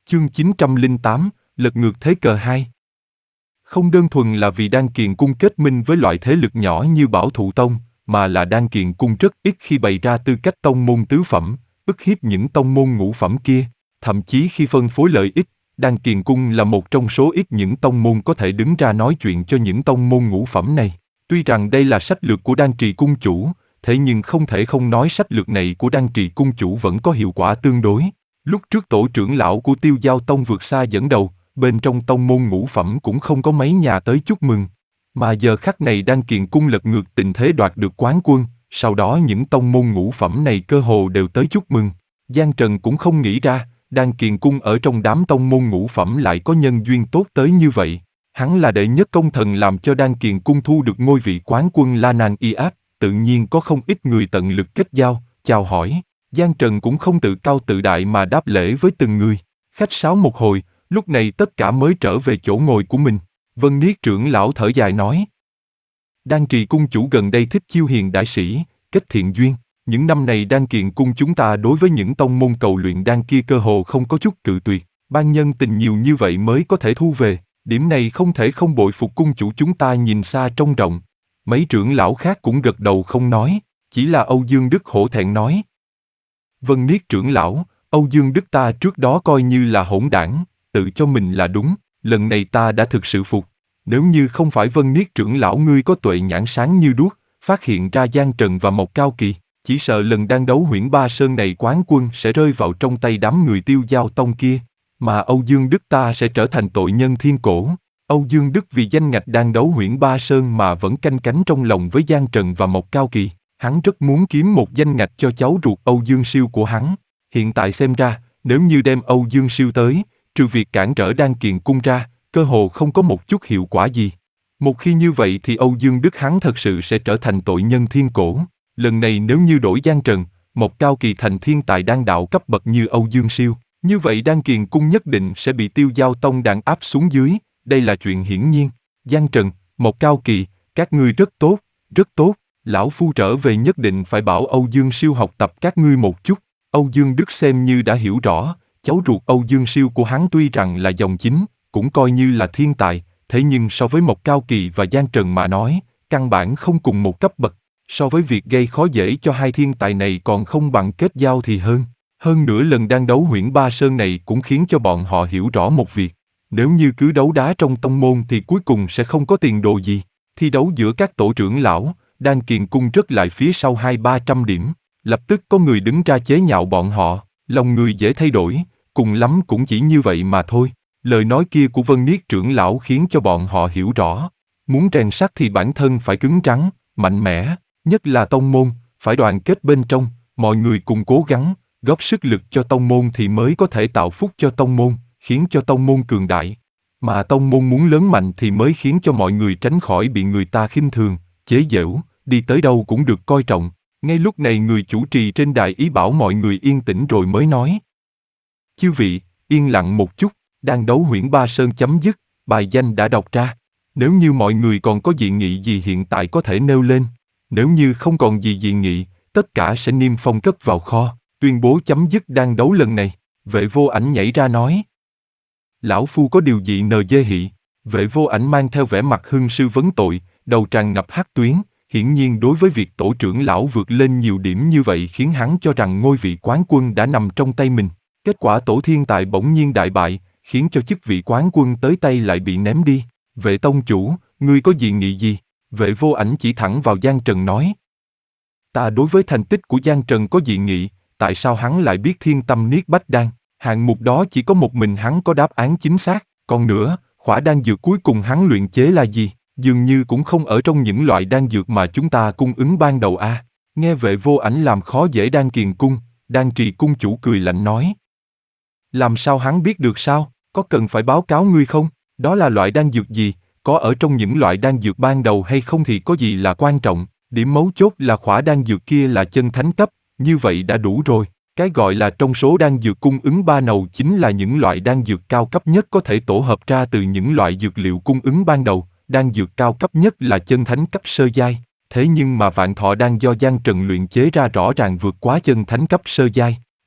Chương 908, lật ngược thế cờ 2. Không đơn thuần là vì Đan Kiền Cung kết minh với loại thế lực nhỏ như Bảo Thụ Tông, mà là Đan Kiền Cung rất ít khi bày ra tư cách tông môn tứ phẩm, ức hiếp những tông môn ngũ phẩm kia. Thậm chí khi phân phối lợi ích, Đan Kiền Cung là một trong số ít những tông môn có thể đứng ra nói chuyện cho những tông môn ngũ phẩm này. Tuy rằng đây là sách lược của Đan Trì Cung chủ, thế nhưng không thể không nói sách lược này của Đan Trì Cung chủ vẫn có hiệu quả tương đối. Lúc trước tổ trưởng lão của Tiêu Giao Tông vượt xa dẫn đầu, bên trong tông môn ngũ phẩm cũng không có mấy nhà tới chúc mừng. Mà giờ khắc này Đan Kiền Cung lật ngược tình thế đoạt được quán quân, sau đó những tông môn ngũ phẩm này cơ hồ đều tới chúc mừng. Giang Trần cũng không nghĩ ra, Đan Kiền Cung ở trong đám tông môn ngũ phẩm lại có nhân duyên tốt tới như vậy. Hắn là đệ nhất công thần làm cho Đan Kiền Cung thu được ngôi vị quán quân La Nan Y Áp, tự nhiên có không ít người tận lực kết giao, chào hỏi. Giang Trần cũng không tự cao tự đại mà đáp lễ với từng người. Khách sáo một hồi, lúc này tất cả mới trở về chỗ ngồi của mình. Vân Niết trưởng lão thở dài nói: Đan Trì Cung chủ gần đây thích chiêu hiền đại sĩ, kết thiện duyên. Những năm này Đan Kiền Cung chúng ta đối với những tông môn cầu luyện đan kia cơ hồ không có chút cự tuyệt. Ban nhân tình nhiều như vậy mới có thể thu về. Điểm này không thể không bội phục cung chủ chúng ta nhìn xa trông rộng. Mấy trưởng lão khác cũng gật đầu không nói, chỉ là Âu Dương Đức hổ thẹn nói: Vân Niết trưởng lão, Âu Dương Đức ta trước đó coi như là hỗn đảng, tự cho mình là đúng, lần này ta đã thực sự phục. Nếu như không phải Vân Niết trưởng lão ngươi có tuệ nhãn sáng như đuốc, phát hiện ra Giang Trần và Mộc Cao Kỳ, chỉ sợ lần đang đấu Huyễn Ba Sơn này quán quân sẽ rơi vào trong tay đám người Tiêu Giao Tông kia, mà Âu Dương Đức ta sẽ trở thành tội nhân thiên cổ. Âu Dương Đức vì danh ngạch đang đấu Huyễn Ba Sơn mà vẫn canh cánh trong lòng với Giang Trần và Mộc Cao Kỳ. Hắn rất muốn kiếm một danh ngạch cho cháu ruột Âu Dương Siêu của hắn. Hiện tại xem ra, nếu như đem Âu Dương Siêu tới, trừ việc cản trở Đan Kiền Cung ra, cơ hồ không có một chút hiệu quả gì. Một khi như vậy thì Âu Dương Đức hắn thật sự sẽ trở thành tội nhân thiên cổ. Lần này nếu như đổi Giang Trần, Mộc Cao Kỳ thành thiên tài đan đạo cấp bậc như Âu Dương Siêu, như vậy Đan Kiền Cung nhất định sẽ bị Tiêu Giao Tông đàn áp xuống dưới, đây là chuyện hiển nhiên. Giang Trần, Mộc Cao Kỳ, các ngươi rất tốt, rất tốt. Lão Phu trở về nhất định phải bảo Âu Dương Siêu học tập các ngươi một chút. Âu Dương Đức xem như đã hiểu rõ, cháu ruột Âu Dương Siêu của hắn tuy rằng là dòng chính, cũng coi như là thiên tài, thế nhưng so với Mộc Cao Kỳ và Giang Trần mà nói, căn bản không cùng một cấp bậc. So với việc gây khó dễ cho hai thiên tài này còn không bằng kết giao thì hơn. Hơn nữa lần đang đấu Huyễn Ba Sơn này cũng khiến cho bọn họ hiểu rõ một việc. Nếu như cứ đấu đá trong tông môn thì cuối cùng sẽ không có tiền đồ gì. Thi đấu giữa các tổ trưởng lão, Đan Kiền Cung rất lại phía sau 200-300 điểm. Lập tức có người đứng ra chế nhạo bọn họ, lòng người dễ thay đổi, cùng lắm cũng chỉ như vậy mà thôi. Lời nói kia của Vân Niết trưởng lão khiến cho bọn họ hiểu rõ. Muốn rèn sắt thì bản thân phải cứng rắn, mạnh mẽ, nhất là tông môn, phải đoàn kết bên trong, mọi người cùng cố gắng, góp sức lực cho tông môn thì mới có thể tạo phúc cho tông môn, khiến cho tông môn cường đại. Mà tông môn muốn lớn mạnh thì mới khiến cho mọi người tránh khỏi bị người ta khinh thường, chế giễu, đi tới đâu cũng được coi trọng. Ngay lúc này người chủ trì trên đài ý bảo mọi người yên tĩnh rồi mới nói: Chư vị, yên lặng một chút, đang đấu Huyễn Ba Sơn chấm dứt, bài danh đã đọc ra. Nếu như mọi người còn có dị nghị gì hiện tại có thể nêu lên. Nếu như không còn gì dị nghị, tất cả sẽ niêm phong cất vào kho, tuyên bố chấm dứt đang đấu lần này. Vệ Vô Ảnh nhảy ra nói: Lão Phu có điều gì nờ dê hị. Vệ Vô Ảnh mang theo vẻ mặt hưng sư vấn tội, đầu tràn ngập hắc tuyến. Hiển nhiên đối với việc tổ trưởng lão vượt lên nhiều điểm như vậy khiến hắn cho rằng ngôi vị quán quân đã nằm trong tay mình. Kết quả tổ thiên tài bỗng nhiên đại bại, khiến cho chức vị quán quân tới tay lại bị ném đi. Vệ tông chủ, ngươi có dị nghị gì? Vệ Vô Ảnh chỉ thẳng vào Giang Trần nói: Ta đối với thành tích của Giang Trần có dị nghị, tại sao hắn lại biết thiên tâm niết bách đan? Hạng mục đó chỉ có một mình hắn có đáp án chính xác, còn nữa, khỏa đan dược cuối cùng hắn luyện chế là gì? Dường như cũng không ở trong những loại đan dược mà chúng ta cung ứng ban đầu a. Nghe Vệ Vô Ảnh làm khó dễ Đan Kiền Cung, Đan Trì Cung chủ cười lạnh nói: Làm sao hắn biết được sao? Có cần phải báo cáo ngươi không? Đó là loại đan dược gì? Có ở trong những loại đan dược ban đầu hay không thì có gì là quan trọng, điểm mấu chốt là khỏa đan dược kia là chân thánh cấp, như vậy đã đủ rồi. Cái gọi là trong số đan dược cung ứng ba nầu chính là những loại đan dược cao cấp nhất có thể tổ hợp ra từ những loại dược liệu cung ứng ban đầu, đan dược cao cấp nhất là chân thánh cấp sơ giai, thế nhưng mà Vạn Thọ đan do Giang Trần luyện chế ra rõ ràng vượt quá chân thánh cấp sơ giai.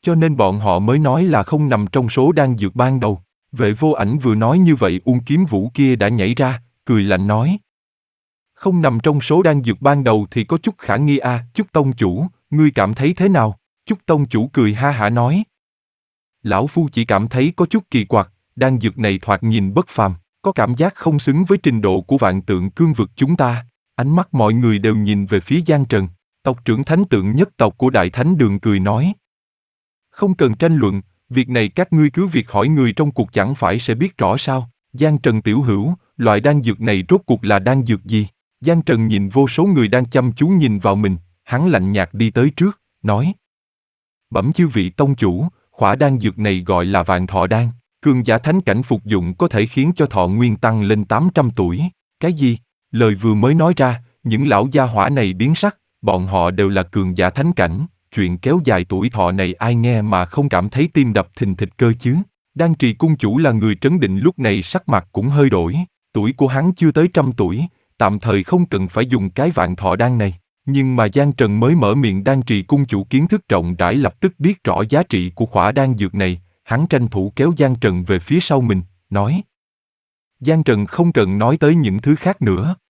Cho nên bọn họ mới nói là không nằm trong số đan dược ban đầu. Vệ Vô Ảnh vừa nói như vậy, Uông Kiếm Vũ kia đã nhảy ra, cười lạnh nói. Không nằm trong số đan dược ban đầu thì có chút khả nghi à, Chúc tông chủ, ngươi cảm thấy thế nào? Chúc tông chủ cười ha hả nói. Lão Phu chỉ cảm thấy có chút kỳ quặc, đan dược này thoạt nhìn bất phàm, có cảm giác không xứng với trình độ của vạn tượng cương vực chúng ta. Ánh mắt mọi người đều nhìn về phía Giang Trần, tộc trưởng thánh tượng nhất tộc của Đại Thánh Đường cười nói. Không cần tranh luận, việc này các ngươi cứ việc hỏi người trong cuộc chẳng phải sẽ biết rõ sao. Giang Trần tiểu hữu, loại đan dược này rốt cuộc là đan dược gì? Giang Trần nhìn vô số người đang chăm chú nhìn vào mình, hắn lạnh nhạt đi tới trước, nói. Bẩm chư vị tông chủ, khỏa đan dược này gọi là vạn thọ đan, cường giả thánh cảnh phục dụng có thể khiến cho thọ nguyên tăng lên 800 tuổi. Cái gì? Lời vừa mới nói ra, những lão gia hỏa này biến sắc, bọn họ đều là cường giả thánh cảnh, chuyện kéo dài tuổi thọ này ai nghe mà không cảm thấy tim đập thình thịch cơ chứ. Đan Trì cung chủ là người trấn định lúc này sắc mặt cũng hơi đổi, tuổi của hắn chưa tới 100 tuổi, tạm thời không cần phải dùng cái vạn thọ đan này. Nhưng mà Giang Trần mới mở miệng, Đan Trì cung chủ kiến thức rộng rãi lập tức biết rõ giá trị của khỏa đan dược này, hắn tranh thủ kéo Giang Trần về phía sau mình, nói. Giang Trần không cần nói tới những thứ khác nữa,